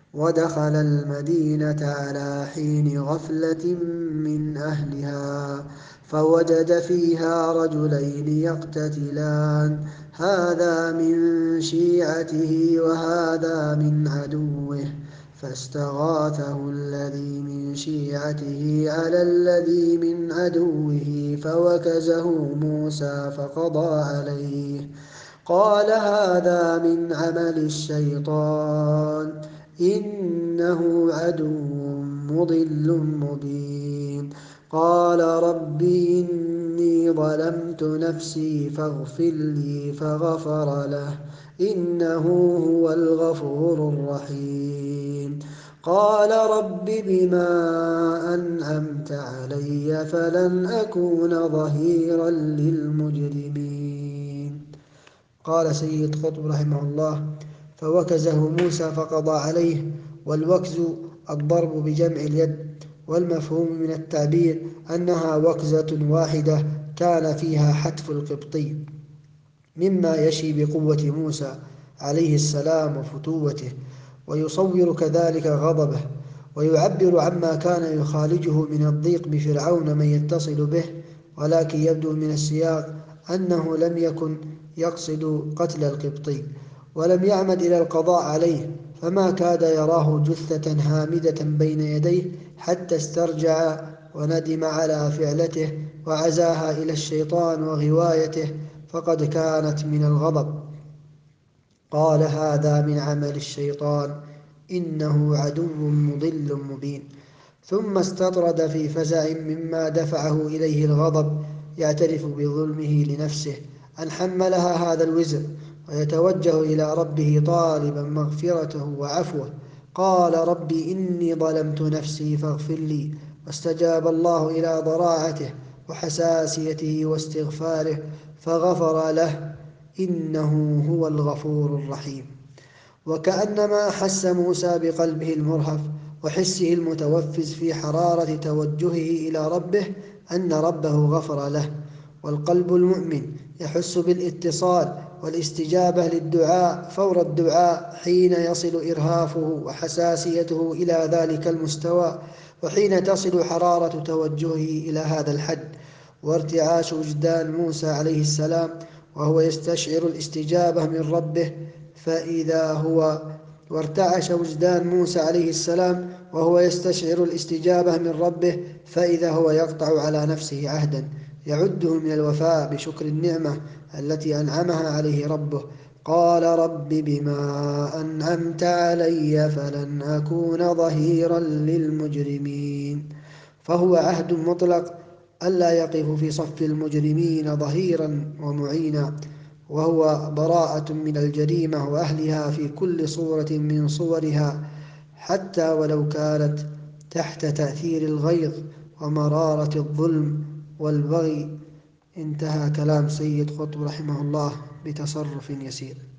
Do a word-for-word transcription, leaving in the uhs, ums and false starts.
ودخل المدينة على حين غفلة من أهلها فوجد فيها رجلين يقتتلان هذا من شيعته وهذا من عدوه فاستغاثه الذي من شيعته على الذي من عدوه فوكزه موسى فقضى عليه قال هذا من عمل الشيطان إنه عدو مضل مبين قال رب إني ظلمت نفسي فاغفر لي فغفر له إنه هو الغفور الرحيم قال رب بما أنعمت علي فلن أكون ظهيرا للمجرمين. قال سيد قطب رحمه الله: فوكزه موسى فقضى عليه. والوكز الضرب بجمع اليد، والمفهوم من التعبير أنها وكزة واحدة كان فيها حتف القبطي، مما يشي بقوة موسى عليه السلام وفتوته، ويصور كذلك غضبه، ويعبر عما كان يخالجه من الضيق بفرعون من يتصل به، ولكن يبدو من السياق أنه لم يكن يقصد قتل القبطي، ولم يعمد إلى القضاء عليه، فما كاد يراه جثة هامدة بين يديه حتى استرجع وندم على فعلته وعزاها إلى الشيطان وغوايته، فقد كانت من الغضب. قال هذا من عمل الشيطان إنه عدو مضل مبين. ثم استطرد في فزع مما دفعه إليه الغضب، يعترف بظلمه لنفسه أن حملها هذا الوزر، ويتوجه إلى ربه طالبا مغفرته وعفوه. قال رب إني ظلمت نفسي فاغفر لي، واستجاب الله إلى ضراعته وحساسيته واستغفاره فغفر له إنه هو الغفور الرحيم. وكأنما أحس موسى بقلبه المرهف وحسه المتوفز في حرارة توجهه إلى ربه أن ربه غفر له. والقلب المؤمن يحس بالاتصال والاستجابة للدعاء فور الدعاء حين يصل إرهافه وحساسيته إلى ذلك المستوى، وحين تصل حرارة توجهه إلى هذا الحد. وارتعاش وجدان موسى عليه السلام وهو يستشعر الاستجابة من ربه فإذا هو وارتعش وجدان موسى عليه السلام وهو يستشعر الاستجابة من ربه فإذا هو يقطع على نفسه عهدا يعده من الوفاء بشكر النعمة التي أنعمها عليه ربه. قال رب بما أنعمت علي فلن أكون ظهيرا للمجرمين. فهو عهد مطلق ألا يقف في صف المجرمين ظهيرا ومعينا، وهو براءة من الجريمة وأهلها في كل صورة من صورها، حتى ولو كانت تحت تأثير الغيظ ومرارة الظلم والبغي. انتهى كلام سيد قطب رحمه الله بتصرف يسير.